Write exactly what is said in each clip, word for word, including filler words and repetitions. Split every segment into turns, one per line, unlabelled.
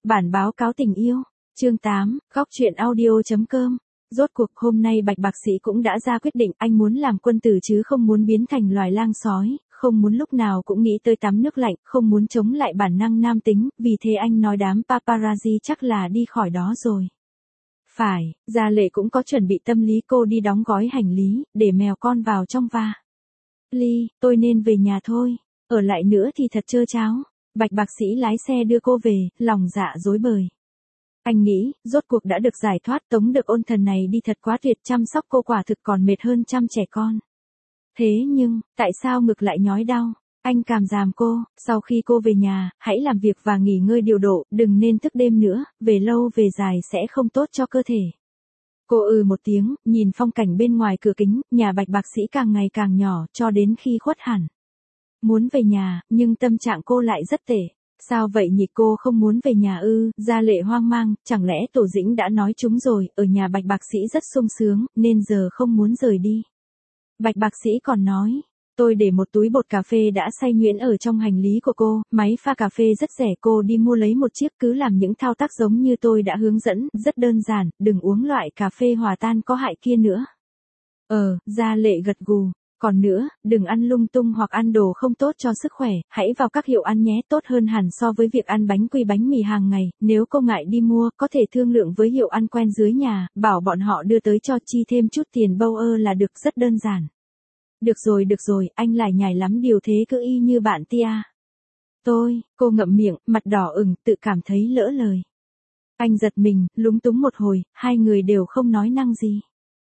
Bản báo cáo tình yêu. Chương tám, góc truyện audio.com. Rốt cuộc hôm nay Bạch Bạc Sĩ cũng đã ra quyết định, anh muốn làm quân tử chứ không muốn biến thành loài lang sói, không muốn lúc nào cũng nghĩ tới tắm nước lạnh, không muốn chống lại bản năng nam tính, vì thế anh nói đám paparazzi chắc là đi khỏi đó rồi. Phải, Gia Lệ cũng có chuẩn bị tâm lý, cô đi đóng gói hành lý, để mèo con vào trong va. Ly, tôi nên về nhà thôi, ở lại nữa thì thật trơ tráo. Bạch Bạc Sĩ lái xe đưa cô về, lòng dạ rối bời. Anh nghĩ, rốt cuộc đã được giải thoát, Tống Được Ôn thần này đi thật quá tuyệt, chăm sóc cô quả thực còn mệt hơn chăm trẻ con. Thế nhưng, tại sao ngực lại nhói đau? Anh cảm giảm cô, sau khi cô về nhà, hãy làm việc và nghỉ ngơi điều độ, đừng nên thức đêm nữa, về lâu về dài sẽ không tốt cho cơ thể. Cô ừ một tiếng, nhìn phong cảnh bên ngoài cửa kính, nhà Bạch Bạc Sĩ càng ngày càng nhỏ, cho đến khi khuất hẳn. Muốn về nhà, nhưng tâm trạng cô lại rất tệ. Sao vậy nhỉ, cô không muốn về nhà ư? Gia Lệ hoang mang, chẳng lẽ Tổ Dĩnh đã nói chúng rồi, ở nhà Bạch Bạc Sĩ rất sung sướng, nên giờ không muốn rời đi. Bạch Bạc Sĩ còn nói, tôi để một túi bột cà phê đã xay nhuyễn ở trong hành lý của cô, máy pha cà phê rất rẻ, cô đi mua lấy một chiếc, cứ làm những thao tác giống như tôi đã hướng dẫn, rất đơn giản, đừng uống loại cà phê hòa tan có hại kia nữa. Ờ, Gia Lệ gật gù. Còn nữa, đừng ăn lung tung hoặc ăn đồ không tốt cho sức khỏe, hãy vào các hiệu ăn nhé, tốt hơn hẳn so với việc ăn bánh quy bánh mì hàng ngày, nếu cô ngại đi mua, có thể thương lượng với hiệu ăn quen dưới nhà, bảo bọn họ đưa tới cho, chi thêm chút tiền bâu ơ là được, rất đơn giản. Được rồi được rồi, anh lải nhải lắm, điều thế cứ y như bạn Tia. Tôi, cô ngậm miệng, mặt đỏ ửng, tự cảm thấy lỡ lời. Anh giật mình, lúng túng một hồi, hai người đều không nói năng gì.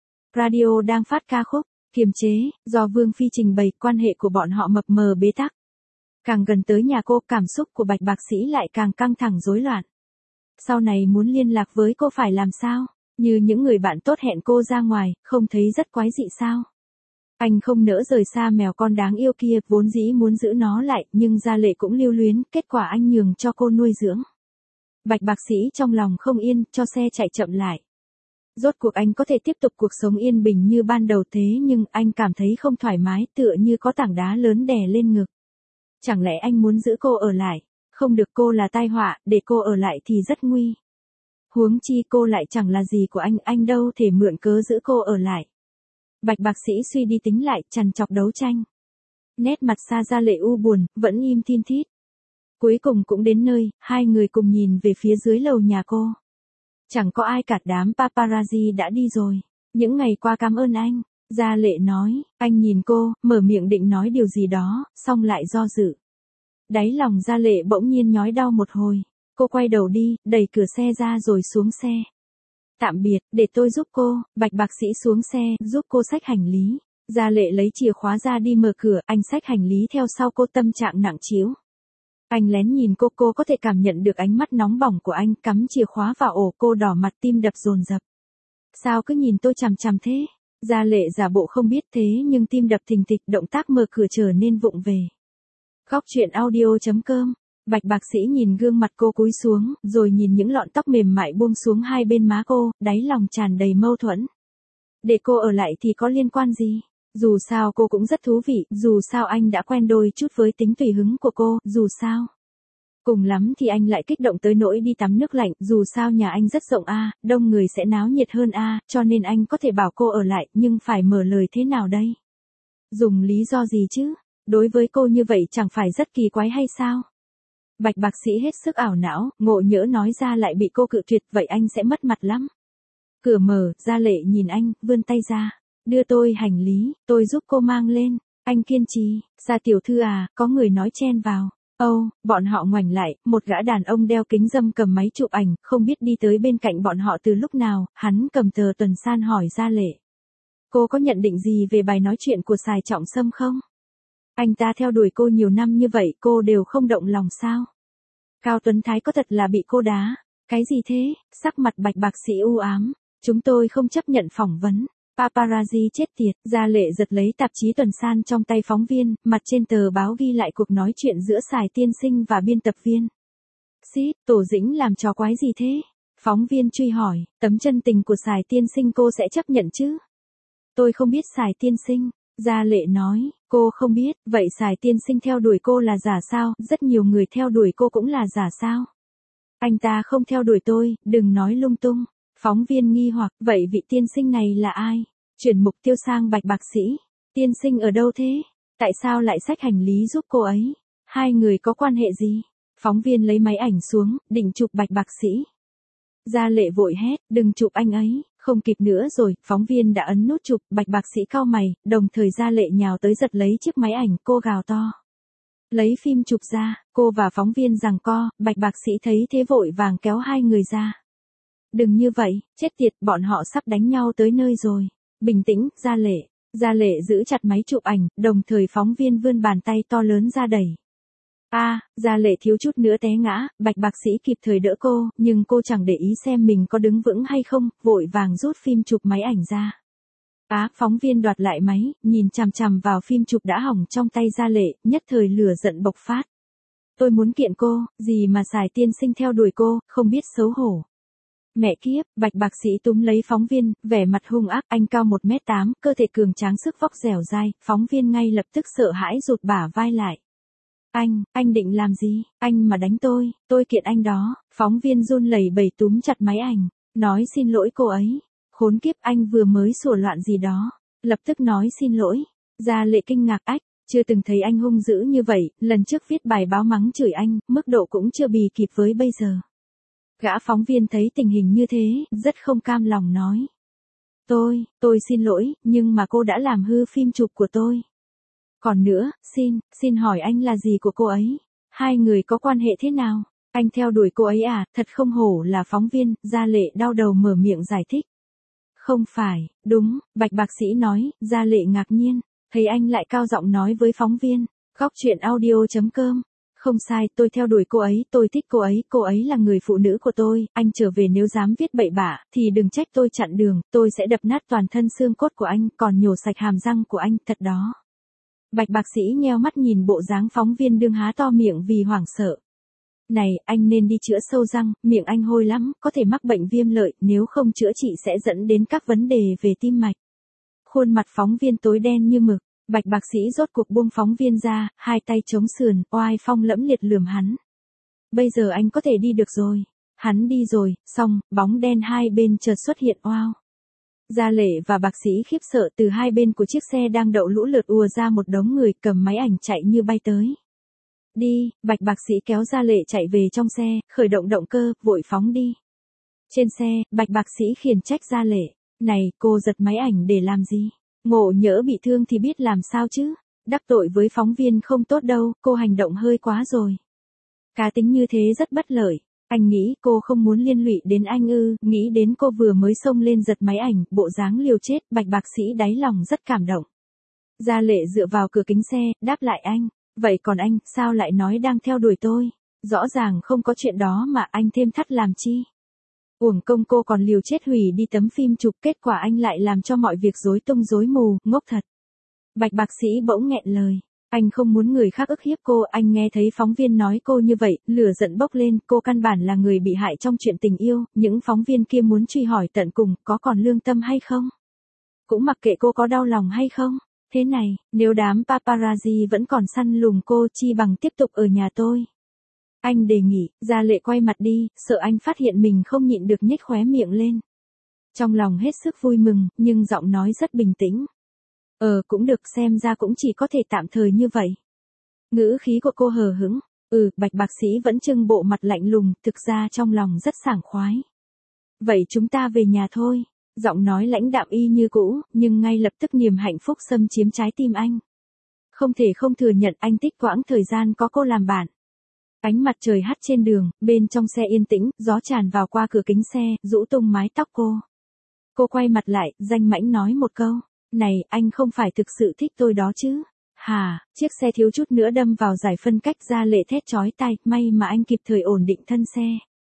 Radio đang phát ca khúc Kiềm chế, do Vương Phi trình bày, quan hệ của bọn họ mập mờ bế tắc. Càng gần tới nhà cô, cảm xúc của Bạch Bạc Sĩ lại càng căng thẳng rối loạn. Sau này muốn liên lạc với cô phải làm sao? Như những người bạn tốt hẹn cô ra ngoài, không thấy rất quái dị sao? Anh không nỡ rời xa mèo con đáng yêu kia, vốn dĩ muốn giữ nó lại, nhưng Gia Lệ cũng lưu luyến, kết quả anh nhường cho cô nuôi dưỡng. Bạch Bạc Sĩ trong lòng không yên, cho xe chạy chậm lại. Rốt cuộc anh có thể tiếp tục cuộc sống yên bình như ban đầu, thế nhưng anh cảm thấy không thoải mái, tựa như có tảng đá lớn đè lên ngực. Chẳng lẽ anh muốn giữ cô ở lại? Không được, cô là tai họa, để cô ở lại thì rất nguy. Huống chi cô lại chẳng là gì của anh, anh đâu thể mượn cớ giữ cô ở lại. Bạch Bạc Sĩ suy đi tính lại, trằn trọc đấu tranh. Nét mặt xa Gia Lệ u buồn, vẫn im thin thít. Cuối cùng cũng đến nơi, hai người cùng nhìn về phía dưới lầu nhà cô. Chẳng có ai cả, đám paparazzi đã đi rồi. Những ngày qua cảm ơn anh, Gia Lệ nói. Anh nhìn cô, mở miệng định nói điều gì đó, xong lại do dự. Đáy lòng Gia Lệ bỗng nhiên nhói đau một hồi. Cô quay đầu đi, đẩy cửa xe ra rồi xuống xe. Tạm biệt, để tôi giúp cô. Bạch Bạc Sĩ xuống xe, giúp cô xách hành lý. Gia Lệ lấy chìa khóa ra đi mở cửa, anh xách hành lý theo sau cô, tâm trạng nặng trĩu. Anh lén nhìn cô, cô có thể cảm nhận được ánh mắt nóng bỏng của anh, cắm chìa khóa vào ổ, cô đỏ mặt, tim đập dồn dập. Sao cứ nhìn tôi chằm chằm thế? Gia Lệ giả bộ không biết, thế nhưng tim đập thình thịch, động tác mở cửa trở nên vụng về. Góc truyện audio.com. Bạch Bạc Sĩ nhìn gương mặt cô cúi xuống, rồi nhìn những lọn tóc mềm mại buông xuống hai bên má cô, đáy lòng tràn đầy mâu thuẫn. Để cô ở lại thì có liên quan gì? Dù sao cô cũng rất thú vị, dù sao anh đã quen đôi chút với tính tùy hứng của cô, dù sao. Cùng lắm thì anh lại kích động tới nỗi đi tắm nước lạnh, dù sao nhà anh rất rộng a, đông người sẽ náo nhiệt hơn a, cho nên anh có thể bảo cô ở lại, nhưng phải mở lời thế nào đây? Dùng lý do gì chứ? Đối với cô như vậy chẳng phải rất kỳ quái hay sao? Bạch Bạc Sĩ hết sức ảo não, ngộ nhỡ nói ra lại bị cô cự tuyệt, vậy anh sẽ mất mặt lắm. Cửa mở, Gia Lệ nhìn anh, vươn tay ra. Đưa tôi hành lý, tôi giúp cô mang lên. Anh kiên trì. Gia tiểu thư à, có người nói chen vào. Âu, oh, bọn họ ngoảnh lại, một gã đàn ông đeo kính râm cầm máy chụp ảnh, không biết đi tới bên cạnh bọn họ từ lúc nào, hắn cầm tờ Tuần San hỏi Gia Lệ. Cô có nhận định gì về bài nói chuyện của Sài Trọng Sâm không? Anh ta theo đuổi cô nhiều năm như vậy, cô đều không động lòng sao? Cao Tuấn Thái có thật là bị cô đá? Cái gì thế? Sắc mặt Bạch Bạc Sĩ u ám. Chúng tôi không chấp nhận phỏng vấn. Paparazzi chết tiệt. Gia Lệ giật lấy tạp chí Tuần San trong tay phóng viên, mặt trên tờ báo ghi lại cuộc nói chuyện giữa Sài tiên sinh và biên tập viên. Xít, Tổ Dĩnh làm trò quái gì thế? Phóng viên truy hỏi, tấm chân tình của Sài tiên sinh cô sẽ chấp nhận chứ? Tôi không biết Sài tiên sinh. Gia Lệ nói, cô không biết, vậy Sài tiên sinh theo đuổi cô là giả sao? Rất nhiều người theo đuổi cô cũng là giả sao? Anh ta không theo đuổi tôi, đừng nói lung tung. Phóng viên nghi hoặc, vậy vị tiên sinh này là ai? Chuyển mục tiêu sang Bạch Bạc Sĩ. Tiên sinh ở đâu thế? Tại sao lại xách hành lý giúp cô ấy? Hai người có quan hệ gì? Phóng viên lấy máy ảnh xuống, định chụp Bạch Bạc Sĩ. Gia Lệ vội hét, đừng chụp anh ấy, không kịp nữa rồi, phóng viên đã ấn nút chụp, Bạch Bạc Sĩ cau mày, đồng thời Gia Lệ nhào tới giật lấy chiếc máy ảnh, cô gào to. Lấy phim chụp ra, cô và phóng viên giằng co, Bạch Bạc Sĩ thấy thế vội vàng kéo hai người ra. Đừng như vậy, chết tiệt, bọn họ sắp đánh nhau tới nơi rồi. Bình tĩnh, Gia Lệ. Gia Lệ giữ chặt máy chụp ảnh, đồng thời phóng viên vươn bàn tay to lớn ra đẩy. A, à, Gia Lệ thiếu chút nữa té ngã, Bạch Bạc Sĩ kịp thời đỡ cô, nhưng cô chẳng để ý xem mình có đứng vững hay không, vội vàng rút phim chụp máy ảnh ra. Á, à, phóng viên đoạt lại máy, nhìn chằm chằm vào phim chụp đã hỏng trong tay Gia Lệ, nhất thời lửa giận bộc phát. Tôi muốn kiện cô, gì mà xài tiên sinh theo đuổi cô, không biết xấu hổ. Mẹ kiếp, Bạch Bạc Sĩ túm lấy phóng viên, vẻ mặt hung ác, anh cao một mét tám, cơ thể cường tráng sức vóc dẻo dai, phóng viên ngay lập tức sợ hãi rụt bả vai lại. Anh, anh định làm gì? Anh mà đánh tôi, tôi kiện anh đó. Phóng viên run lẩy bẩy túm chặt máy ảnh, nói xin lỗi cô ấy. Khốn kiếp, anh vừa mới sủa loạn gì đó. Lập tức nói xin lỗi. Gia Lệ kinh ngạc, ách, chưa từng thấy anh hung dữ như vậy, lần trước viết bài báo mắng chửi anh, mức độ cũng chưa bì kịp với bây giờ. Gã phóng viên thấy tình hình như thế, rất không cam lòng nói. Tôi, tôi xin lỗi, nhưng mà cô đã làm hư phim chụp của tôi. Còn nữa, xin, xin hỏi anh là gì của cô ấy? Hai người có quan hệ thế nào? Anh theo đuổi cô ấy à, thật không hổ là phóng viên, Gia Lệ đau đầu mở miệng giải thích. Không phải, đúng, Bạch Bạc Sĩ nói, Gia Lệ ngạc nhiên, thấy anh lại cao giọng nói với phóng viên, góc chuyện audio chấm com. Không sai, tôi theo đuổi cô ấy, tôi thích cô ấy, cô ấy là người phụ nữ của tôi, anh trở về nếu dám viết bậy bạ, thì đừng trách tôi chặn đường, tôi sẽ đập nát toàn thân xương cốt của anh, còn nhổ sạch hàm răng của anh, thật đó. Bạch Bạc Sĩ nheo mắt nhìn bộ dáng phóng viên đương há to miệng vì hoảng sợ. Này, anh nên đi chữa sâu răng, miệng anh hôi lắm, có thể mắc bệnh viêm lợi, nếu không chữa trị sẽ dẫn đến các vấn đề về tim mạch. Khuôn mặt phóng viên tối đen như mực, Bạch Bạc Sĩ rốt cuộc buông phóng viên ra, hai tay chống sườn, oai phong lẫm liệt lườm hắn. Bây giờ anh có thể đi được rồi. Hắn đi rồi, xong, bóng đen hai bên chợt xuất hiện oao. Gia Lệ và Bạc Sĩ khiếp sợ, từ hai bên của chiếc xe đang đậu lũ lượt ùa ra một đống người cầm máy ảnh chạy như bay tới. Đi, Bạch Bạc Sĩ kéo Gia Lệ chạy về trong xe, khởi động động cơ, vội phóng đi. Trên xe, Bạch Bạc Sĩ khiển trách Gia Lệ. Này, cô giật máy ảnh để làm gì? Ngộ nhỡ bị thương thì biết làm sao chứ? Đắc tội với phóng viên không tốt đâu, cô hành động hơi quá rồi. Cá tính như thế rất bất lợi. Anh nghĩ cô không muốn liên lụy đến anh ư, nghĩ đến cô vừa mới xông lên giật máy ảnh, bộ dáng liều chết, Bạch Bạc Sĩ đáy lòng rất cảm động. Gia Lệ dựa vào cửa kính xe, đáp lại anh, vậy còn anh, sao lại nói đang theo đuổi tôi? Rõ ràng không có chuyện đó mà anh thêm thắt làm chi? Uổng công cô còn liều chết hủy đi tấm phim chụp, kết quả anh lại làm cho mọi việc rối tung rối mù, ngốc thật. Bạch Bạc Sĩ bỗng nghẹn lời. Anh không muốn người khác ức hiếp cô, anh nghe thấy phóng viên nói cô như vậy, lửa giận bốc lên, cô căn bản là người bị hại trong chuyện tình yêu, những phóng viên kia muốn truy hỏi tận cùng, có còn lương tâm hay không? Cũng mặc kệ cô có đau lòng hay không? Thế này, nếu đám paparazzi vẫn còn săn lùng cô, chi bằng tiếp tục ở nhà tôi. Anh đề nghị, Gia Lệ quay mặt đi, sợ anh phát hiện mình không nhịn được nhếch khóe miệng lên. Trong lòng hết sức vui mừng, nhưng giọng nói rất bình tĩnh. Ờ cũng được, xem ra cũng chỉ có thể tạm thời như vậy. Ngữ khí của cô hờ hững. Ừ, Bạch Bạc Sĩ vẫn trưng bộ mặt lạnh lùng, thực ra trong lòng rất sảng khoái. Vậy chúng ta về nhà thôi. Giọng nói lãnh đạm y như cũ, nhưng ngay lập tức niềm hạnh phúc xâm chiếm trái tim anh. Không thể không thừa nhận anh thích quãng thời gian có cô làm bạn. Ánh mặt trời hắt trên đường, bên trong xe yên tĩnh, gió tràn vào qua cửa kính xe, rũ tung mái tóc cô. Cô quay mặt lại, danh mãnh nói một câu. Này, anh không phải thực sự thích tôi đó chứ? Hà, chiếc xe thiếu chút nữa đâm vào giải phân cách. Gia Lệ thét chói tai, may mà anh kịp thời ổn định thân xe.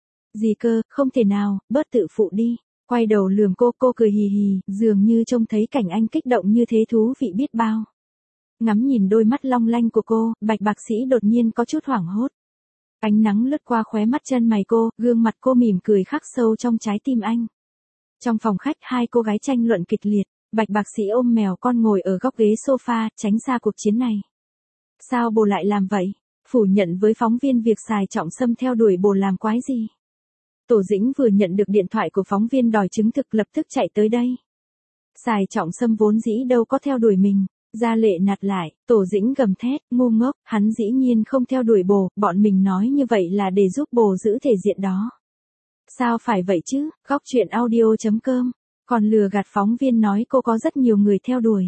Gì cơ, không thể nào, bớt tự phụ đi. Quay đầu lườm cô, cô cười hì hì, dường như trông thấy cảnh anh kích động như thế thú vị biết bao. Ngắm nhìn đôi mắt long lanh của cô, Bạch Bạc Sĩ đột nhiên có chút hoảng hốt. Ánh nắng lướt qua khóe mắt chân mày cô, gương mặt cô mỉm cười khắc sâu trong trái tim anh. Trong phòng khách, hai cô gái tranh luận kịch liệt. Bạch Bạc Sĩ ôm mèo con ngồi ở góc ghế sofa, tránh xa cuộc chiến này. Sao bồ lại làm vậy? phủ nhận với phóng viên việc Sài Trọng Sâm theo đuổi bồ làm quái gì. Tổ Dĩnh vừa nhận được điện thoại của phóng viên đòi chứng thực lập tức chạy tới đây. Sài Trọng Sâm vốn dĩ đâu có theo đuổi mình. Gia Lệ nạt lại, Tổ Dĩnh gầm thét, ngu ngốc, hắn dĩ nhiên không theo đuổi bồ, bọn mình nói như vậy là để giúp bồ giữ thể diện đó. Sao phải vậy chứ, góc chuyện audio chấm com, còn lừa gạt phóng viên nói cô có rất nhiều người theo đuổi.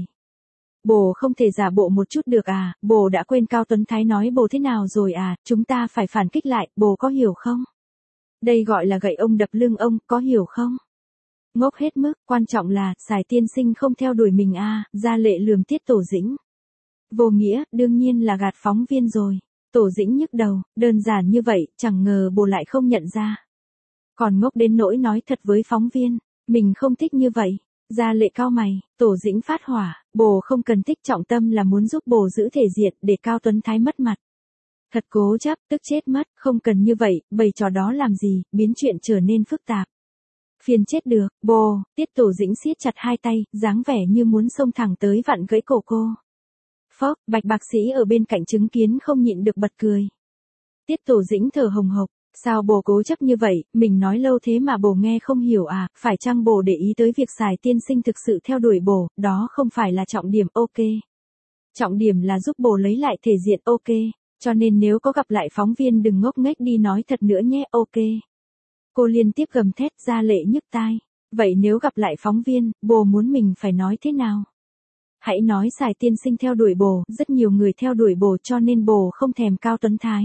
Bồ không thể giả bộ một chút được à, bồ đã quên Cao Tuấn Thái nói bồ thế nào rồi à, chúng ta phải phản kích lại, bồ có hiểu không? Đây gọi là gậy ông đập lưng ông, có hiểu không? Ngốc hết mức, quan trọng là, Sài tiên sinh không theo đuổi mình à, Gia Lệ lườm Tiết Tổ Dĩnh. Vô nghĩa, đương nhiên là gạt phóng viên rồi. Tổ Dĩnh nhức đầu, đơn giản như vậy, chẳng ngờ bồ lại không nhận ra. Còn ngốc đến nỗi nói thật với phóng viên, mình không thích như vậy. Gia Lệ cau mày, Tổ Dĩnh phát hỏa, bồ không cần thích, trọng tâm là muốn giúp bồ giữ thể diện để Cao Tuấn Thái mất mặt. Thật cố chấp, tức chết mất, không cần như vậy, bày trò đó làm gì, biến chuyện trở nên phức tạp. Phiền chết được, bồ, Tiết Tổ Dĩnh siết chặt hai tay, dáng vẻ như muốn xông thẳng tới vặn gãy cổ cô. Phốc, Bạch bác sĩ ở bên cạnh chứng kiến không nhịn được bật cười. Tiết Tổ Dĩnh thở hồng hộc, sao bồ cố chấp như vậy, mình nói lâu thế mà bồ nghe không hiểu à, phải chăng bồ để ý tới việc Sài tiên sinh thực sự theo đuổi bồ, đó không phải là trọng điểm, ok. Trọng điểm là giúp bồ lấy lại thể diện, ok, cho nên nếu có gặp lại phóng viên đừng ngốc nghếch đi nói thật nữa nhé, ok. Cô liên tiếp gầm thét, Gia Lệ nhức tai. Vậy nếu gặp lại phóng viên, bồ muốn mình phải nói thế nào? Hãy nói Sài tiên sinh theo đuổi bồ, rất nhiều người theo đuổi bồ cho nên bồ không thèm Cao Tuấn Thái.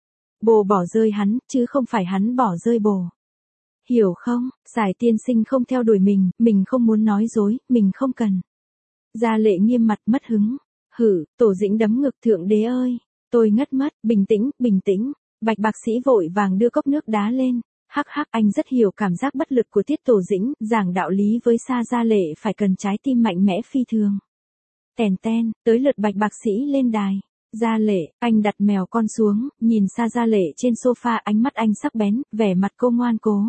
Bồ bỏ rơi hắn, chứ không phải hắn bỏ rơi bồ. Hiểu không, Sài tiên sinh không theo đuổi mình, mình không muốn nói dối, mình không cần. Gia Lệ nghiêm mặt mất hứng. Hử, Tổ Dĩnh đấm ngực, thượng đế ơi, tôi ngất mất, bình tĩnh, bình tĩnh. Bạch bác sĩ vội vàng đưa cốc nước đá lên. Hắc hắc, anh rất hiểu cảm giác bất lực của Tiết Tổ Dĩnh, giảng đạo lý với Sa Gia Lệ phải cần trái tim mạnh mẽ phi thường. Tèn ten, tới lượt Bạch bác sĩ lên đài. Gia Lệ, anh đặt mèo con xuống, nhìn Sa Gia Lệ trên sofa, ánh mắt anh sắc bén, vẻ mặt cô ngoan cố.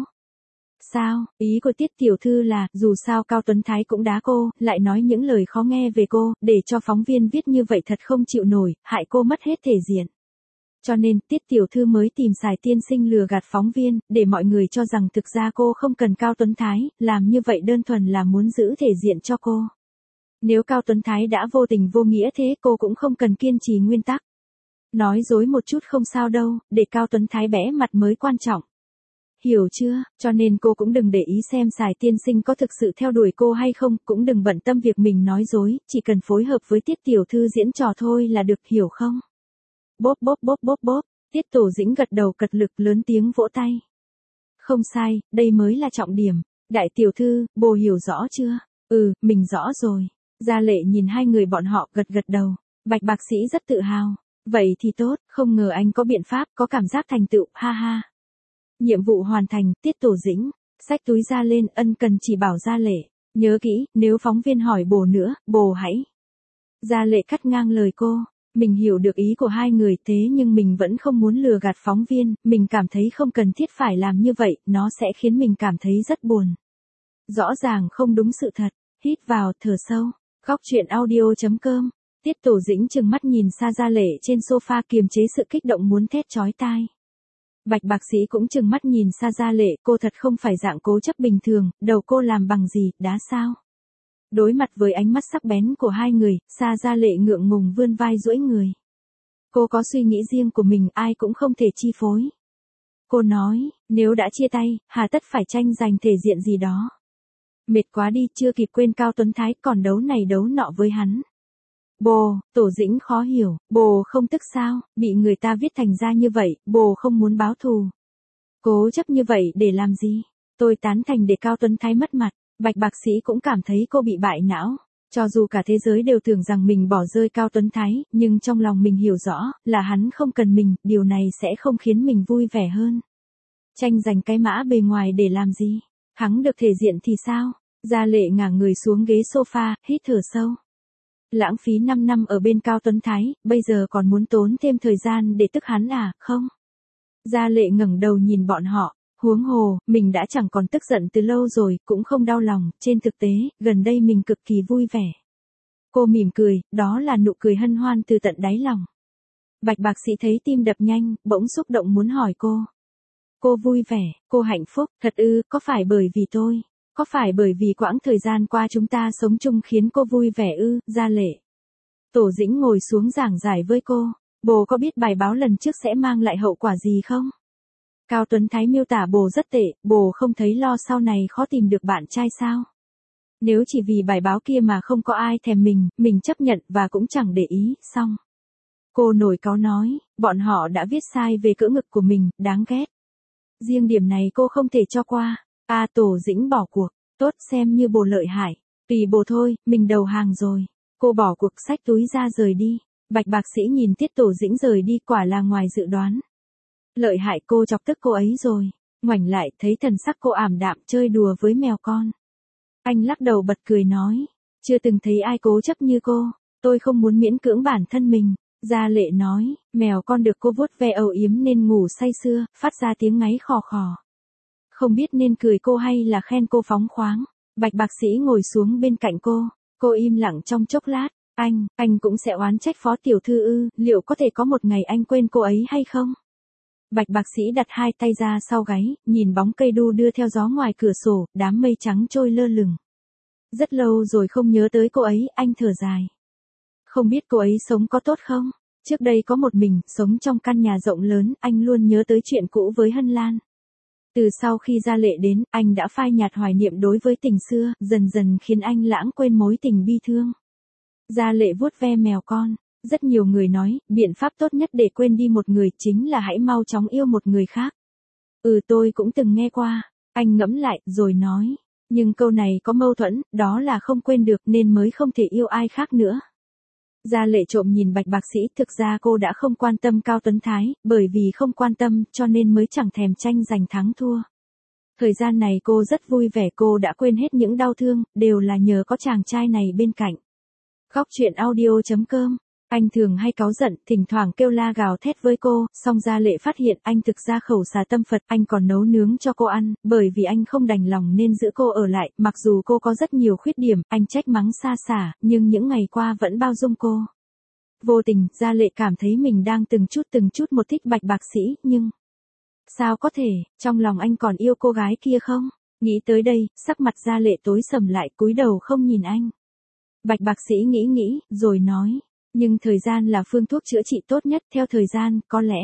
Sao, ý của Tiết tiểu thư là, dù sao Cao Tuấn Thái cũng đá cô, lại nói những lời khó nghe về cô, để cho phóng viên viết như vậy thật không chịu nổi, hại cô mất hết thể diện. Cho nên, Tiết tiểu thư mới tìm Sài tiên sinh lừa gạt phóng viên, để mọi người cho rằng thực ra cô không cần Cao Tuấn Thái, làm như vậy đơn thuần là muốn giữ thể diện cho cô. Nếu Cao Tuấn Thái đã vô tình vô nghĩa thế cô cũng không cần kiên trì nguyên tắc. Nói dối một chút không sao đâu, để Cao Tuấn Thái bẽ mặt mới quan trọng. Hiểu chưa, cho nên cô cũng đừng để ý xem Sài tiên sinh có thực sự theo đuổi cô hay không, cũng đừng bận tâm việc mình nói dối, chỉ cần phối hợp với Tiết tiểu thư diễn trò thôi là được, hiểu không? Bốp bốp bốp bốp bốp, Tiết Tổ Dĩnh gật đầu cật lực lớn tiếng vỗ tay. Không sai, đây mới là trọng điểm. Đại tiểu thư, bồ hiểu rõ chưa? Ừ, mình rõ rồi. Gia Lệ nhìn hai người bọn họ gật gật đầu. Bạch bác sĩ rất tự hào. Vậy thì tốt, không ngờ anh có biện pháp, có cảm giác thành tựu, ha ha. Nhiệm vụ hoàn thành, Tiết Tổ Dĩnh. Xách túi ra lên, ân cần chỉ bảo Gia Lệ. Nhớ kỹ, nếu phóng viên hỏi bồ nữa, bồ hãy. Gia Lệ cắt ngang lời cô. Mình hiểu được ý của hai người thế nhưng mình vẫn không muốn lừa gạt phóng viên, mình cảm thấy không cần thiết phải làm như vậy, nó sẽ khiến mình cảm thấy rất buồn. Rõ ràng không đúng sự thật, hít vào, thở sâu, góc chuyện audio chấm com. Tiết Tổ Dĩnh trừng mắt nhìn Sa Gia Lệ trên sofa kiềm chế sự kích động muốn thét chói tai. Bạch bác sĩ cũng trừng mắt nhìn Sa Gia Lệ, cô thật không phải dạng cố chấp bình thường, đầu cô làm bằng gì, đá sao? Đối mặt với ánh mắt sắc bén của hai người, Sa Gia Lệ ngượng ngùng vươn vai duỗi người. Cô có suy nghĩ riêng của mình, ai cũng không thể chi phối. Cô nói, nếu đã chia tay, hà tất phải tranh giành thể diện gì đó. Mệt quá đi, chưa kịp quên Cao Tuấn Thái, còn đấu này đấu nọ với hắn. Bồ, Tổ Dĩnh khó hiểu, bồ không tức sao, bị người ta viết thành ra như vậy, bồ không muốn báo thù. Cố chấp như vậy để làm gì? Tôi tán thành để Cao Tuấn Thái mất mặt. Bạch bác sĩ cũng cảm thấy cô bị bại não. Cho dù cả thế giới đều tưởng rằng mình bỏ rơi Cao Tuấn Thái, nhưng trong lòng mình hiểu rõ, là hắn không cần mình, điều này sẽ không khiến mình vui vẻ hơn. Tranh giành cái mã bề ngoài để làm gì? Hắn được thể diện thì sao? Gia Lệ ngả người xuống ghế sofa, hít thở sâu. Lãng phí năm năm ở bên Cao Tuấn Thái, bây giờ còn muốn tốn thêm thời gian để tức hắn à, không? Gia Lệ ngẩng đầu nhìn bọn họ. Huống hồ, mình đã chẳng còn tức giận từ lâu rồi, cũng không đau lòng, trên thực tế, gần đây mình cực kỳ vui vẻ. Cô mỉm cười, đó là nụ cười hân hoan từ tận đáy lòng. Bạch bác sĩ thấy tim đập nhanh, bỗng xúc động muốn hỏi cô. Cô vui vẻ, cô hạnh phúc, thật ư, có phải bởi vì tôi? Có phải bởi vì quãng thời gian qua chúng ta sống chung khiến cô vui vẻ ư, Gia Lệ? Tổ Dĩnh ngồi xuống giảng giải với cô. Bồ có biết bài báo lần trước sẽ mang lại hậu quả gì không? Cao Tuấn Thái miêu tả bồ rất tệ, bồ không thấy lo sau này khó tìm được bạn trai sao? Nếu chỉ vì bài báo kia mà không có ai thèm mình, mình chấp nhận và cũng chẳng để ý, xong. Cô nổi cáu nói, bọn họ đã viết sai về cỡ ngực của mình, đáng ghét. Riêng điểm này cô không thể cho qua. À, Tổ Dĩnh bỏ cuộc, tốt, xem như bồ lợi hại. Tùy bồ thôi, mình đầu hàng rồi. Cô bỏ cuộc, xách túi ra rời đi. Bạch bác sĩ nhìn Tiết Tổ Dĩnh rời đi, quả là ngoài dự đoán. Lợi hại, cô chọc tức cô ấy rồi. Ngoảnh lại thấy thần sắc cô ảm đạm chơi đùa với mèo con. Anh lắc đầu bật cười nói, chưa từng thấy ai cố chấp như cô. Tôi không muốn miễn cưỡng bản thân mình. Gia Lệ nói, mèo con được cô vuốt ve âu yếm nên ngủ say sưa, phát ra tiếng ngáy khò khò. Không biết nên cười cô hay là khen cô phóng khoáng. Bạch bác sĩ ngồi xuống bên cạnh cô. Cô im lặng trong chốc lát. Anh, anh cũng sẽ oán trách Phó tiểu thư ư, liệu có thể có một ngày anh quên cô ấy hay không? Bạch bác sĩ đặt hai tay ra sau gáy, nhìn bóng cây đu đưa theo gió ngoài cửa sổ, đám mây trắng trôi lơ lửng. Rất lâu rồi không nhớ tới cô ấy, anh thở dài. Không biết cô ấy sống có tốt không? Trước đây có một mình, sống trong căn nhà rộng lớn, anh luôn nhớ tới chuyện cũ với Hân Lan. Từ sau khi Gia Lệ đến, anh đã phai nhạt hoài niệm đối với tình xưa, dần dần khiến anh lãng quên mối tình bi thương. Gia Lệ vuốt ve mèo con. Rất nhiều người nói, biện pháp tốt nhất để quên đi một người chính là hãy mau chóng yêu một người khác. Ừ, tôi cũng từng nghe qua. Anh ngẫm lại, rồi nói. Nhưng câu này có mâu thuẫn, đó là không quên được nên mới không thể yêu ai khác nữa. Gia Lệ trộm nhìn Bạch bác sĩ, thực ra cô đã không quan tâm Cao Tuấn Thái, bởi vì không quan tâm cho nên mới chẳng thèm tranh giành thắng thua. Thời gian này cô rất vui vẻ, cô đã quên hết những đau thương, đều là nhờ có chàng trai này bên cạnh. Góc truyện audio chấm com. Anh thường hay cáu giận, thỉnh thoảng kêu la gào thét với cô, song Gia Lệ phát hiện anh thực ra khẩu xà tâm Phật, anh còn nấu nướng cho cô ăn, bởi vì anh không đành lòng nên giữ cô ở lại, mặc dù cô có rất nhiều khuyết điểm, anh trách mắng xa xả, nhưng những ngày qua vẫn bao dung cô. Vô tình, Gia Lệ cảm thấy mình đang từng chút từng chút một thích Bạch bác sĩ, nhưng... Sao có thể, trong lòng anh còn yêu cô gái kia không? Nghĩ tới đây, sắc mặt Gia Lệ tối sầm lại, cúi đầu không nhìn anh. Bạch bác sĩ nghĩ nghĩ, rồi nói. Nhưng thời gian là phương thuốc chữa trị tốt nhất, theo thời gian, có lẽ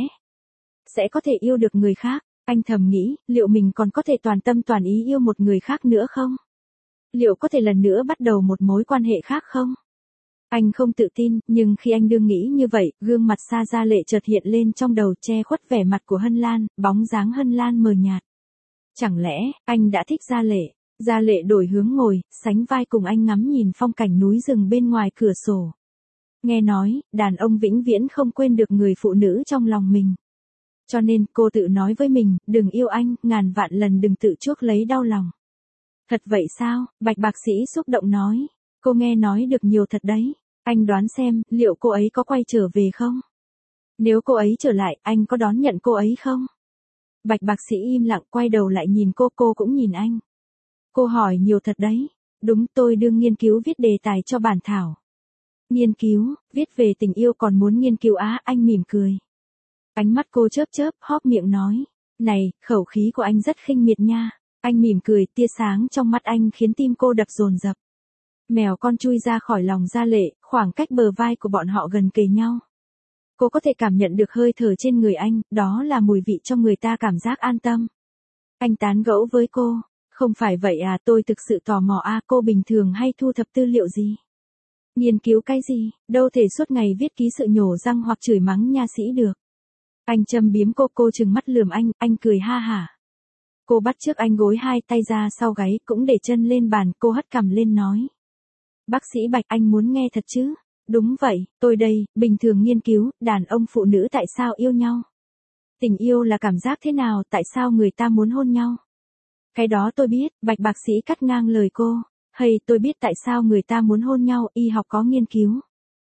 sẽ có thể yêu được người khác. Anh thầm nghĩ, liệu mình còn có thể toàn tâm toàn ý yêu một người khác nữa không? Liệu có thể lần nữa bắt đầu một mối quan hệ khác không? Anh không tự tin, nhưng khi anh đương nghĩ như vậy, gương mặt xa Gia Lệ chợt hiện lên trong đầu, che khuất vẻ mặt của Hân Lan, bóng dáng Hân Lan mờ nhạt. Chẳng lẽ, anh đã thích Gia Lệ? Gia Lệ đổi hướng ngồi, sánh vai cùng anh ngắm nhìn phong cảnh núi rừng bên ngoài cửa sổ. Nghe nói, đàn ông vĩnh viễn không quên được người phụ nữ trong lòng mình. Cho nên, cô tự nói với mình, đừng yêu anh, ngàn vạn lần đừng tự chuốc lấy đau lòng. Thật vậy sao? Bạch bác sĩ xúc động nói. Cô nghe nói được nhiều thật đấy. Anh đoán xem, liệu cô ấy có quay trở về không? Nếu cô ấy trở lại, anh có đón nhận cô ấy không? Bạch bác sĩ im lặng, quay đầu lại nhìn cô, cô cũng nhìn anh. Cô hỏi nhiều thật đấy. Đúng, tôi đương nghiên cứu viết đề tài cho bản thảo. Nghiên cứu, viết về tình yêu còn muốn nghiên cứu á, anh mỉm cười. Ánh mắt cô chớp chớp, hóp miệng nói. Này, khẩu khí của anh rất khinh miệt nha. Anh mỉm cười, tia sáng trong mắt anh khiến tim cô đập dồn dập. Mèo con chui ra khỏi lòng Gia Lệ, khoảng cách bờ vai của bọn họ gần kề nhau. Cô có thể cảm nhận được hơi thở trên người anh, đó là mùi vị cho người ta cảm giác an tâm. Anh tán gẫu với cô. Không phải vậy à, tôi thực sự tò mò à, cô bình thường hay thu thập tư liệu gì? Nghiên cứu cái gì, đâu thể suốt ngày viết ký sự nhổ răng hoặc chửi mắng nha sĩ được. Anh châm biếm cô, cô trừng mắt lườm anh, anh cười ha hả. Cô bắt chước anh gối hai tay ra sau gáy, cũng để chân lên bàn, cô hất cằm lên nói. Bác sĩ Bạch, anh muốn nghe thật chứ? Đúng vậy, tôi đây, bình thường nghiên cứu, đàn ông phụ nữ tại sao yêu nhau? Tình yêu là cảm giác thế nào, tại sao người ta muốn hôn nhau? Cái đó tôi biết, Bạch bác sĩ cắt ngang lời cô. Hay, tôi biết tại sao người ta muốn hôn nhau, y học có nghiên cứu.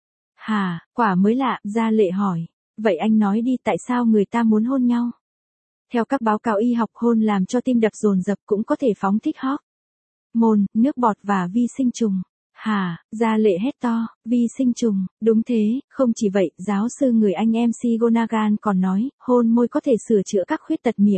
Hà, quả mới lạ, Gia Lệ hỏi. Vậy anh nói đi, tại sao người ta muốn hôn nhau? Theo các báo cáo y học, hôn làm cho tim đập dồn dập, cũng có thể phóng thích hormone, nước bọt và vi sinh trùng. Hả, Gia Lệ hét to, vi sinh trùng, đúng thế, không chỉ vậy, giáo sư người Anh em xê Gonagan còn nói, hôn môi có thể sửa chữa các khuyết tật miệng.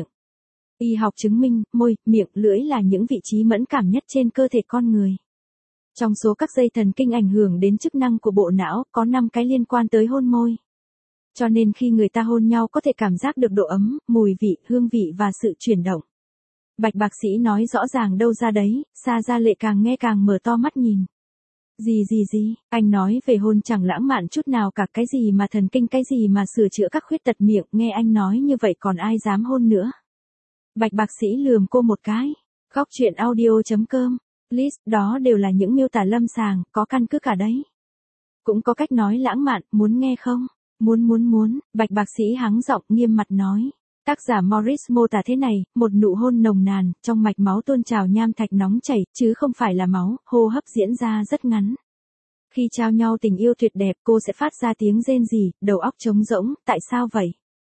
Y học chứng minh, môi, miệng, lưỡi là những vị trí mẫn cảm nhất trên cơ thể con người. Trong số các dây thần kinh ảnh hưởng đến chức năng của bộ não, có năm cái liên quan tới hôn môi. Cho nên khi người ta hôn nhau có thể cảm giác được độ ấm, mùi vị, hương vị và sự chuyển động. Bạch bác sĩ nói rõ ràng đâu ra đấy, Sa Gia Lệ càng nghe càng mở to mắt nhìn. Gì gì gì, anh nói về hôn chẳng lãng mạn chút nào cả, cái gì mà thần kinh, cái gì mà sửa chữa các khuyết tật miệng, nghe anh nói như vậy còn ai dám hôn nữa. Bạch bác sĩ lườm cô một cái. Góc truyện audio chấm com. List, đó đều là những miêu tả lâm sàng, có căn cứ cả đấy. Cũng có cách nói lãng mạn, muốn nghe không? Muốn muốn muốn, bạch bác sĩ hắng giọng nghiêm mặt nói. Tác giả Morris mô tả thế này, một nụ hôn nồng nàn, trong mạch máu tuôn trào nham thạch nóng chảy, chứ không phải là máu, hô hấp diễn ra rất ngắn. Khi trao nhau tình yêu tuyệt đẹp, cô sẽ phát ra tiếng rên rỉ, đầu óc trống rỗng, tại sao vậy?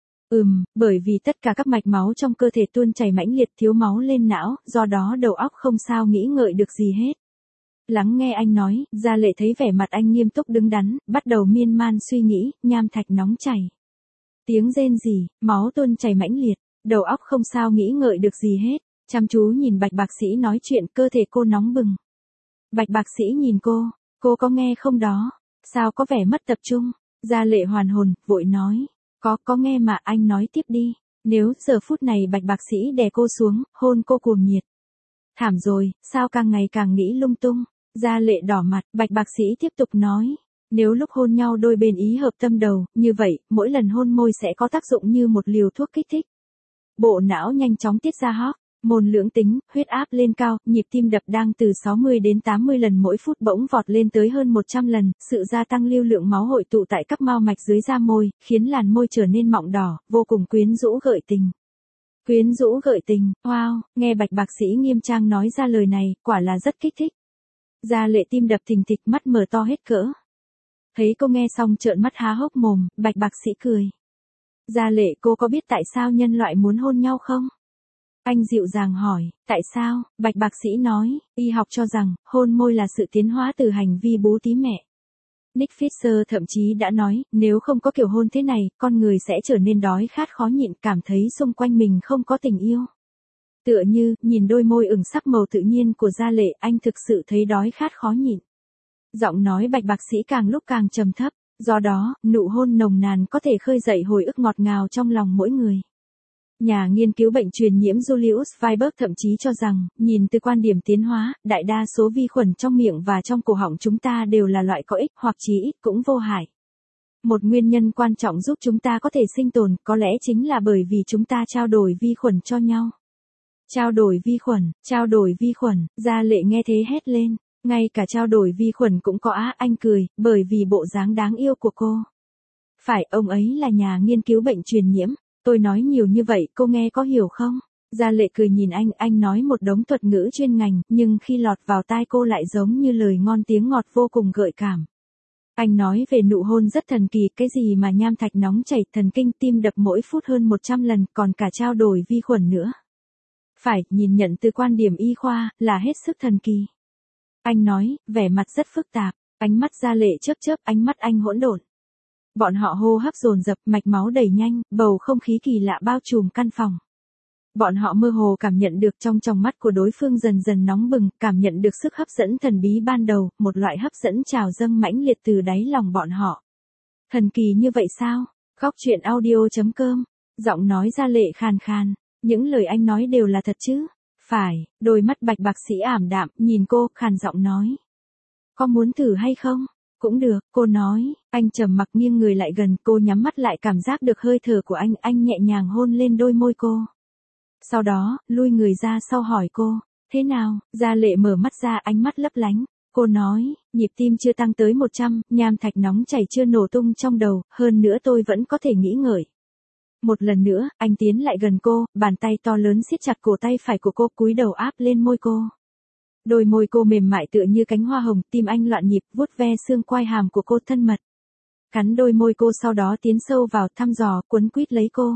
Ừm, bởi vì tất cả các mạch máu trong cơ thể tuôn chảy mãnh liệt, thiếu máu lên não, do đó đầu óc không sao nghĩ ngợi được gì hết. Lắng nghe anh nói, Gia Lệ thấy vẻ mặt anh nghiêm túc đứng đắn, bắt đầu miên man suy nghĩ, nham thạch nóng chảy. Tiếng rên rỉ, máu tuôn chảy mãnh liệt, đầu óc không sao nghĩ ngợi được gì hết, chăm chú nhìn bạch bác sĩ nói chuyện, cơ thể cô nóng bừng. Bạch bác sĩ nhìn cô, cô có nghe không đó? Sao có vẻ mất tập trung? Gia Lệ hoàn hồn, vội nói. Có, có nghe mà, anh nói tiếp đi. Nếu giờ phút này bạch bác sĩ đè cô xuống, hôn cô cuồng nhiệt. Thảm rồi, sao càng ngày càng nghĩ lung tung. Gia Lệ đỏ mặt, bạch bác sĩ tiếp tục nói. Nếu lúc hôn nhau đôi bên ý hợp tâm đầu, như vậy, mỗi lần hôn môi sẽ có tác dụng như một liều thuốc kích thích. Bộ não nhanh chóng tiết ra hormone, môn lưỡng tính, huyết áp lên cao, nhịp tim đập đang từ sáu mươi đến tám mươi lần mỗi phút bỗng vọt lên tới hơn một trăm lần, sự gia tăng lưu lượng máu hội tụ tại các mao mạch dưới da môi, khiến làn môi trở nên mọng đỏ, vô cùng quyến rũ gợi tình. Quyến rũ gợi tình, wow, nghe bạch bác sĩ nghiêm trang nói ra lời này, quả là rất kích thích. Gia Lệ tim đập thình thịch, mắt mở to hết cỡ. Thấy cô nghe xong trợn mắt há hốc mồm, bạch bác sĩ cười. Gia Lệ, cô có biết tại sao nhân loại muốn hôn nhau không? Anh dịu dàng hỏi, tại sao? Bạch bác sĩ nói, y học cho rằng, hôn môi là sự tiến hóa từ hành vi bú tí mẹ. Nick Fisher thậm chí đã nói, nếu không có kiểu hôn thế này, con người sẽ trở nên đói khát khó nhịn, cảm thấy xung quanh mình không có tình yêu. Tựa như, nhìn đôi môi ửng sắc màu tự nhiên của Gia Lệ, anh thực sự thấy đói khát khó nhịn. Giọng nói bạch bác sĩ càng lúc càng trầm thấp, do đó, nụ hôn nồng nàn có thể khơi dậy hồi ức ngọt ngào trong lòng mỗi người. Nhà nghiên cứu bệnh truyền nhiễm Julius Weiberg thậm chí cho rằng, nhìn từ quan điểm tiến hóa, đại đa số vi khuẩn trong miệng và trong cổ họng chúng ta đều là loại có ích hoặc chí ít cũng vô hại. Một nguyên nhân quan trọng giúp chúng ta có thể sinh tồn có lẽ chính là bởi vì chúng ta trao đổi vi khuẩn cho nhau. Trao đổi vi khuẩn, trao đổi vi khuẩn, Gia Lệ nghe thế hét lên. Ngay cả trao đổi vi khuẩn cũng có á, anh cười, bởi vì bộ dáng đáng yêu của cô. Phải, ông ấy là nhà nghiên cứu bệnh truyền nhiễm, tôi nói nhiều như vậy, cô nghe có hiểu không? Gia Lệ cười nhìn anh, anh nói một đống thuật ngữ chuyên ngành, nhưng khi lọt vào tai cô lại giống như lời ngon tiếng ngọt vô cùng gợi cảm. Anh nói về nụ hôn rất thần kỳ, cái gì mà nham thạch nóng chảy, thần kinh, tim đập mỗi phút hơn một trăm lần, còn cả trao đổi vi khuẩn nữa. Phải, nhìn nhận từ quan điểm y khoa, là hết sức thần kỳ. Anh nói, vẻ mặt rất phức tạp, ánh mắt Gia Lệ chớp chớp, ánh mắt anh hỗn độn. Bọn họ hô hấp dồn dập, mạch máu đẩy nhanh, bầu không khí kỳ lạ bao trùm căn phòng. Bọn họ mơ hồ cảm nhận được trong tròng mắt của đối phương dần dần nóng bừng, cảm nhận được sức hấp dẫn thần bí ban đầu, một loại hấp dẫn trào dâng mãnh liệt từ đáy lòng bọn họ. Thần kỳ như vậy sao? Góc truyện audio chấm com, giọng nói Gia Lệ khàn khàn, những lời anh nói đều là thật chứ? Phải, đôi mắt bạch bác sĩ ảm đạm, nhìn cô, khàn giọng nói. Có muốn thử hay không? Cũng được, cô nói, anh trầm mặc nghiêng người lại gần, cô nhắm mắt lại cảm giác được hơi thở của anh, anh nhẹ nhàng hôn lên đôi môi cô. Sau đó, lui người ra sau hỏi cô, thế nào? Gia Lệ mở mắt ra, ánh mắt lấp lánh. Cô nói, nhịp tim chưa tăng tới một trăm, nham thạch nóng chảy chưa nổ tung trong đầu, hơn nữa tôi vẫn có thể nghĩ ngợi. Một lần nữa, anh tiến lại gần cô, bàn tay to lớn siết chặt cổ tay phải của cô, cúi đầu áp lên môi cô. Đôi môi cô mềm mại tựa như cánh hoa hồng, tim anh loạn nhịp, vuốt ve xương quai hàm của cô thân mật. Cắn đôi môi cô sau đó tiến sâu vào, thăm dò, quấn quýt lấy cô.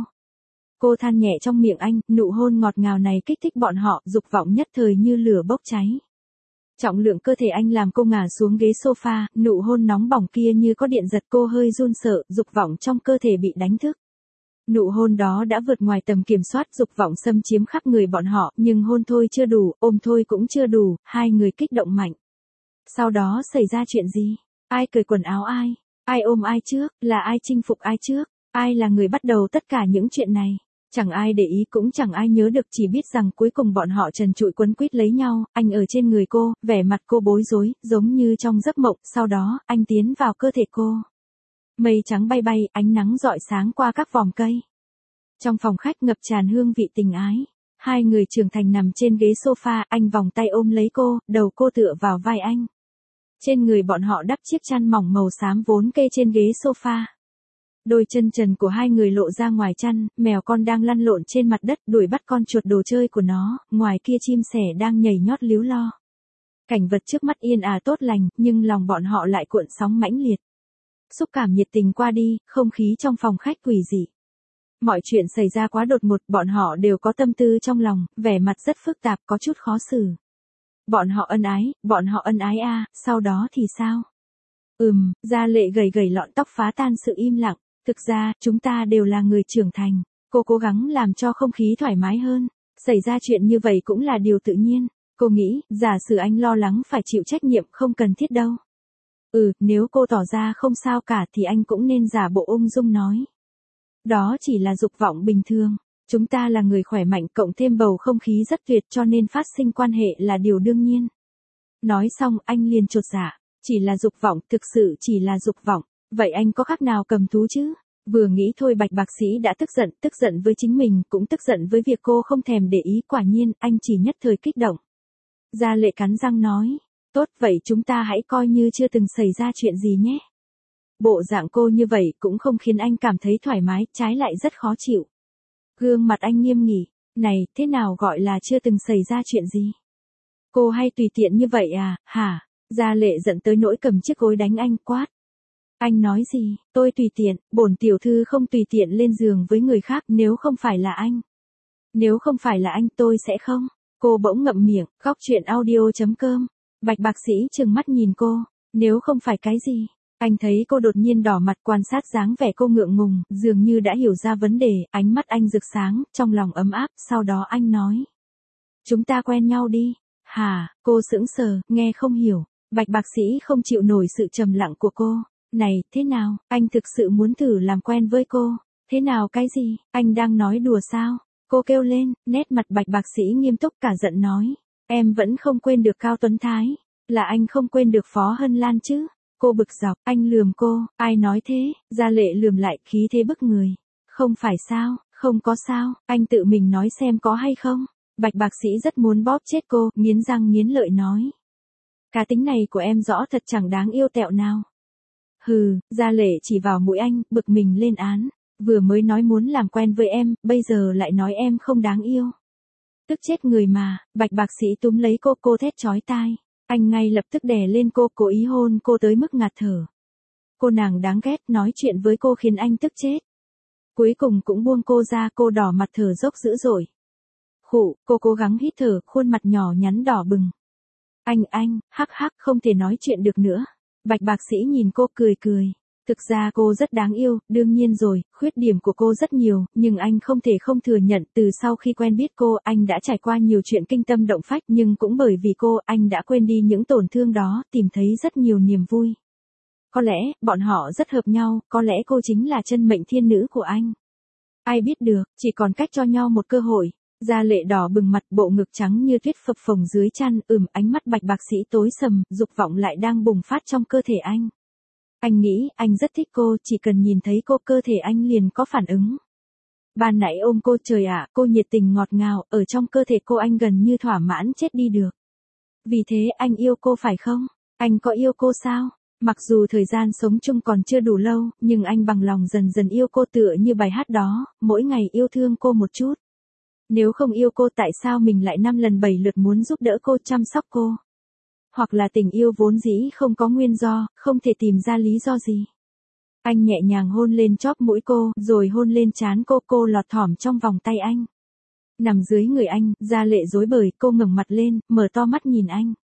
Cô than nhẹ trong miệng anh, nụ hôn ngọt ngào này kích thích bọn họ, dục vọng nhất thời như lửa bốc cháy. Trọng lượng cơ thể anh làm cô ngả xuống ghế sofa, nụ hôn nóng bỏng kia như có điện giật cô hơi run sợ, dục vọng trong cơ thể bị đánh thức. Nụ hôn đó đã vượt ngoài tầm kiểm soát, dục vọng xâm chiếm khắp người bọn họ, nhưng hôn thôi chưa đủ, ôm thôi cũng chưa đủ, hai người kích động mạnh. Sau đó xảy ra chuyện gì? Ai cởi quần áo ai? Ai ôm ai trước? Là ai chinh phục ai trước? Ai là người bắt đầu tất cả những chuyện này? Chẳng ai để ý cũng chẳng ai nhớ được, chỉ biết rằng cuối cùng bọn họ trần trụi quấn quýt lấy nhau, anh ở trên người cô, vẻ mặt cô bối rối, giống như trong giấc mộng, sau đó, anh tiến vào cơ thể cô. Mây trắng bay bay, ánh nắng rọi sáng qua các vòm cây. Trong phòng khách ngập tràn hương vị tình ái. Hai người trưởng thành nằm trên ghế sofa, anh vòng tay ôm lấy cô, đầu cô tựa vào vai anh. Trên người bọn họ đắp chiếc chăn mỏng màu xám vốn kê trên ghế sofa. Đôi chân trần của hai người lộ ra ngoài chăn, mèo con đang lăn lộn trên mặt đất đuổi bắt con chuột đồ chơi của nó, ngoài kia chim sẻ đang nhảy nhót líu lo. Cảnh vật trước mắt yên ả tốt lành, nhưng lòng bọn họ lại cuộn sóng mãnh liệt. Xúc cảm nhiệt tình qua đi, không khí trong phòng khách quỷ dị. Mọi chuyện xảy ra quá đột ngột, bọn họ đều có tâm tư trong lòng, vẻ mặt rất phức tạp, có chút khó xử. Bọn họ ân ái, bọn họ ân ái a, sau đó thì sao? Ừm, Gia Lệ gầy gầy lọn tóc phá tan sự im lặng. Thực ra, chúng ta đều là người trưởng thành. Cô cố gắng làm cho không khí thoải mái hơn. Xảy ra chuyện như vậy cũng là điều tự nhiên. Cô nghĩ, giả sử anh lo lắng phải chịu trách nhiệm không cần thiết đâu. Ừ, nếu cô tỏ ra không sao cả thì anh cũng nên giả bộ ung dung nói. Đó chỉ là dục vọng bình thường. Chúng ta là người khỏe mạnh cộng thêm bầu không khí rất tuyệt cho nên phát sinh quan hệ là điều đương nhiên. Nói xong anh liền chột dạ. Chỉ là dục vọng, thực sự chỉ là dục vọng. Vậy anh có khác nào cầm thú chứ? Vừa nghĩ thôi Bạch bác sĩ đã tức giận, tức giận với chính mình, cũng tức giận với việc cô không thèm để ý, quả nhiên, anh chỉ nhất thời kích động. Gia Lệ cắn răng nói, tốt vậy chúng ta hãy coi như chưa từng xảy ra chuyện gì nhé. Bộ dạng cô như vậy cũng không khiến anh cảm thấy thoải mái, trái lại rất khó chịu. Gương mặt anh nghiêm nghị, này, thế nào gọi là chưa từng xảy ra chuyện gì? Cô hay tùy tiện như vậy à, hả? Gia Lệ giận tới nỗi cầm chiếc gối đánh anh, quát. Anh nói gì, tôi tùy tiện, bổn tiểu thư không tùy tiện lên giường với người khác nếu không phải là anh. Nếu không phải là anh tôi sẽ không. Cô bỗng ngậm miệng, khóc chuyện audio chấm com. Bạch bác sĩ trừng mắt nhìn cô, nếu không phải cái gì. Anh thấy cô đột nhiên đỏ mặt quan sát dáng vẻ cô ngượng ngùng, dường như đã hiểu ra vấn đề, ánh mắt anh rực sáng, trong lòng ấm áp, sau đó anh nói. Chúng ta quen nhau đi. Hả, cô sững sờ, nghe không hiểu. Bạch bác sĩ không chịu nổi sự trầm lặng của cô. Này, thế nào, anh thực sự muốn thử làm quen với cô. Thế nào cái gì, anh đang nói đùa sao? Cô kêu lên, nét mặt Bạch bác sĩ nghiêm túc cả giận nói. Em vẫn không quên được Cao Tuấn Thái. Là anh không quên được Phó Hân Lan chứ. Cô bực dọc, anh lườm cô, ai nói thế? Gia Lệ lườm lại, khí thế bức người. Không phải sao, không có sao, anh tự mình nói xem có hay không. Bạch bác sĩ rất muốn bóp chết cô, nghiến răng nghiến lợi nói. Cá tính này của em rõ thật chẳng đáng yêu tẹo nào. Hừ, Gia Lệ chỉ vào mũi anh, bực mình lên án. Vừa mới nói muốn làm quen với em, bây giờ lại nói em không đáng yêu. Tức chết người mà, Bạch bác sĩ túm lấy cô, cô thét chói tai. Anh ngay lập tức đè lên cô, cố ý hôn cô tới mức ngạt thở. Cô nàng đáng ghét, nói chuyện với cô khiến anh tức chết. Cuối cùng cũng buông cô ra, cô đỏ mặt thở dốc dữ dội. Khụ, cô cố gắng hít thở, khuôn mặt nhỏ nhắn đỏ bừng. Anh anh, hắc hắc không thể nói chuyện được nữa. Bạch bác sĩ nhìn cô cười cười. Thực ra cô rất đáng yêu, đương nhiên rồi, khuyết điểm của cô rất nhiều, nhưng anh không thể không thừa nhận, từ sau khi quen biết cô, anh đã trải qua nhiều chuyện kinh tâm động phách, nhưng cũng bởi vì cô, anh đã quên đi những tổn thương đó, tìm thấy rất nhiều niềm vui. Có lẽ, bọn họ rất hợp nhau, có lẽ cô chính là chân mệnh thiên nữ của anh. Ai biết được, chỉ còn cách cho nhau một cơ hội. Gia Lệ đỏ bừng mặt, bộ ngực trắng như tuyết phập phồng dưới chăn, ừm, ánh mắt Bạch bác sĩ tối sầm, dục vọng lại đang bùng phát trong cơ thể anh. Anh nghĩ, anh rất thích cô, chỉ cần nhìn thấy cô cơ thể anh liền có phản ứng. Ban nãy ôm cô, trời ạ, cô nhiệt tình ngọt ngào, ở trong cơ thể cô anh gần như thỏa mãn chết đi được. Vì thế anh yêu cô phải không? Anh có yêu cô sao? Mặc dù thời gian sống chung còn chưa đủ lâu, nhưng anh bằng lòng dần dần yêu cô tựa như bài hát đó, mỗi ngày yêu thương cô một chút. Nếu không yêu cô tại sao mình lại năm lần bảy lượt muốn giúp đỡ cô, chăm sóc cô? Hoặc là tình yêu vốn dĩ không có nguyên do, không thể tìm ra lý do gì. Anh nhẹ nhàng hôn lên chóp mũi cô, rồi hôn lên trán cô, cô lọt thỏm trong vòng tay anh. Nằm dưới người anh, Gia Lệ rối bời, cô ngẩng mặt lên, mở to mắt nhìn anh.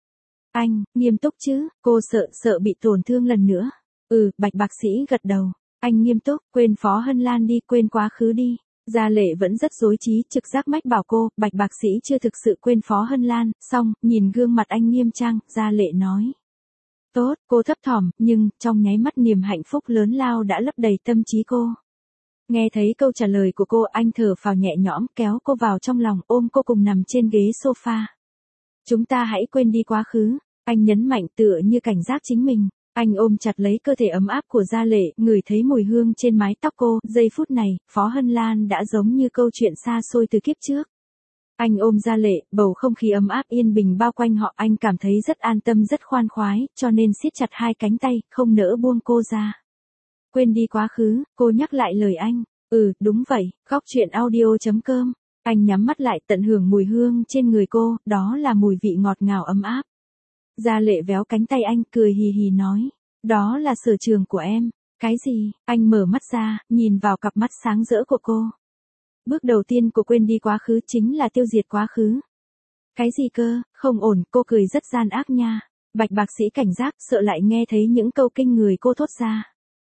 Anh, nghiêm túc chứ, cô sợ, sợ bị tổn thương lần nữa. Ừ, Bạch bác sĩ gật đầu. Anh nghiêm túc, quên Phó Hân Lan đi, quên quá khứ đi. Gia Lệ vẫn rất dối trí, trực giác mách bảo cô, Bạch bác sĩ chưa thực sự quên Phó Hân Lan, xong, nhìn gương mặt anh nghiêm trang, Gia Lệ nói. Tốt, cô thấp thỏm, nhưng, trong nháy mắt niềm hạnh phúc lớn lao đã lấp đầy tâm trí cô. Nghe thấy câu trả lời của cô, anh thở phào nhẹ nhõm, kéo cô vào trong lòng, ôm cô cùng nằm trên ghế sofa. Chúng ta hãy quên đi quá khứ, anh nhấn mạnh tựa như cảnh giác chính mình. Anh ôm chặt lấy cơ thể ấm áp của Gia Lệ, ngửi thấy mùi hương trên mái tóc cô, giây phút này, Phó Hân Lan đã giống như câu chuyện xa xôi từ kiếp trước. Anh ôm Gia Lệ, bầu không khí ấm áp yên bình bao quanh họ, anh cảm thấy rất an tâm rất khoan khoái, cho nên siết chặt hai cánh tay, không nỡ buông cô ra. Quên đi quá khứ, cô nhắc lại lời anh. Ừ, đúng vậy, góc chuyện audio chấm com. Anh nhắm mắt lại tận hưởng mùi hương trên người cô, đó là mùi vị ngọt ngào ấm áp. Gia Lệ véo cánh tay anh, cười hì hì nói. Đó là sở trường của em. Cái gì? Anh mở mắt ra, nhìn vào cặp mắt sáng rỡ của cô. Bước đầu tiên của quên đi quá khứ chính là tiêu diệt quá khứ. Cái gì cơ? Không ổn, cô cười rất gian ác nha. Bạch bác sĩ cảnh giác, sợ lại nghe thấy những câu kinh người cô thốt ra.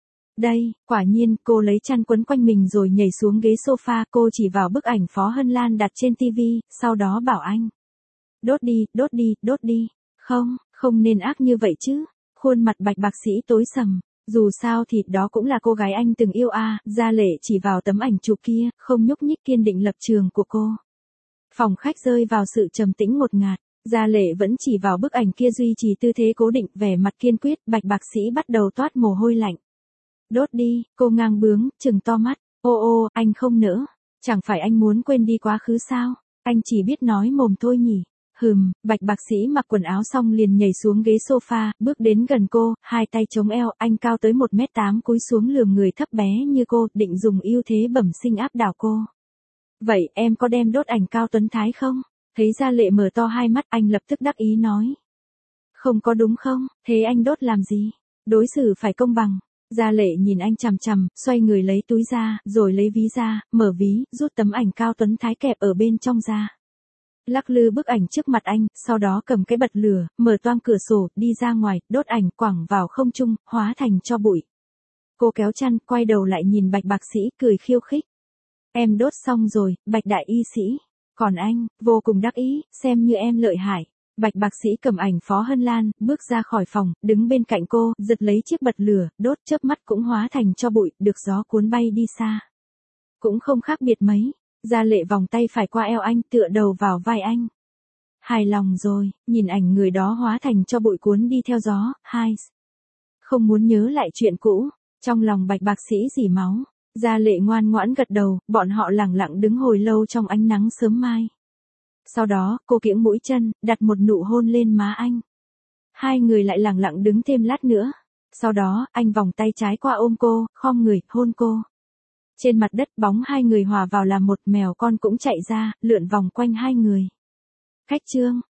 Đây, quả nhiên, cô lấy chăn quấn quanh mình rồi nhảy xuống ghế sofa, cô chỉ vào bức ảnh Phó Hân Lan đặt trên tivi, sau đó bảo anh. Đốt đi, đốt đi, đốt đi. Không, không nên ác như vậy chứ. Khuôn mặt Bạch bác sĩ tối sầm. Dù sao thì đó cũng là cô gái anh từng yêu à, Gia Lệ chỉ vào tấm ảnh chụp kia, không nhúc nhích kiên định lập trường của cô. Phòng khách rơi vào sự trầm tĩnh ngột ngạt, Gia Lệ vẫn chỉ vào bức ảnh kia duy trì tư thế cố định, vẻ mặt kiên quyết, Bạch bác sĩ bắt đầu toát mồ hôi lạnh. Đốt đi, cô ngang bướng, trừng to mắt, ô ô, anh không nỡ, chẳng phải anh muốn quên đi quá khứ sao, anh chỉ biết nói mồm thôi nhỉ. Hừm, Bạch bác sĩ mặc quần áo xong liền nhảy xuống ghế sofa, bước đến gần cô, hai tay chống eo, anh cao tới một mét tám cúi xuống lườm người thấp bé như cô, định dùng ưu thế bẩm sinh áp đảo cô. Vậy em có đem đốt ảnh Cao Tuấn Thái không? Thấy Gia Lệ mở to hai mắt, anh lập tức đắc ý nói. Không có đúng không, thế anh đốt làm gì? Đối xử phải công bằng. Gia Lệ nhìn anh chằm chằm, xoay người lấy túi ra, rồi lấy ví ra, mở ví, rút tấm ảnh Cao Tuấn Thái kẹp ở bên trong ra. Lắc lư bức ảnh trước mặt anh, sau đó cầm cái bật lửa, mở toang cửa sổ, đi ra ngoài, đốt ảnh quẳng vào không trung, hóa thành tro bụi. Cô kéo chăn, quay đầu lại nhìn Bạch bác sĩ, cười khiêu khích. Em đốt xong rồi, Bạch đại y sĩ. Còn anh, vô cùng đắc ý, xem như em lợi hại. Bạch bác sĩ cầm ảnh Phó Hân Lan, bước ra khỏi phòng, đứng bên cạnh cô, giật lấy chiếc bật lửa, đốt, chớp mắt cũng hóa thành tro bụi, được gió cuốn bay đi xa. Cũng không khác biệt mấy. Gia Lệ vòng tay phải qua eo anh, tựa đầu vào vai anh. Hài lòng rồi, nhìn ảnh người đó hóa thành tro bụi cuốn đi theo gió, hai. Không muốn nhớ lại chuyện cũ, trong lòng Bạch bác sĩ rỉ máu. Gia Lệ ngoan ngoãn gật đầu, bọn họ lẳng lặng đứng hồi lâu trong ánh nắng sớm mai. Sau đó, cô kiễng mũi chân, đặt một nụ hôn lên má anh. Hai người lại lẳng lặng đứng thêm lát nữa. Sau đó, anh vòng tay trái qua ôm cô, khom người, hôn cô. Trên mặt đất bóng hai người hòa vào làm một, mèo con cũng chạy ra, lượn vòng quanh hai người. Khách trương,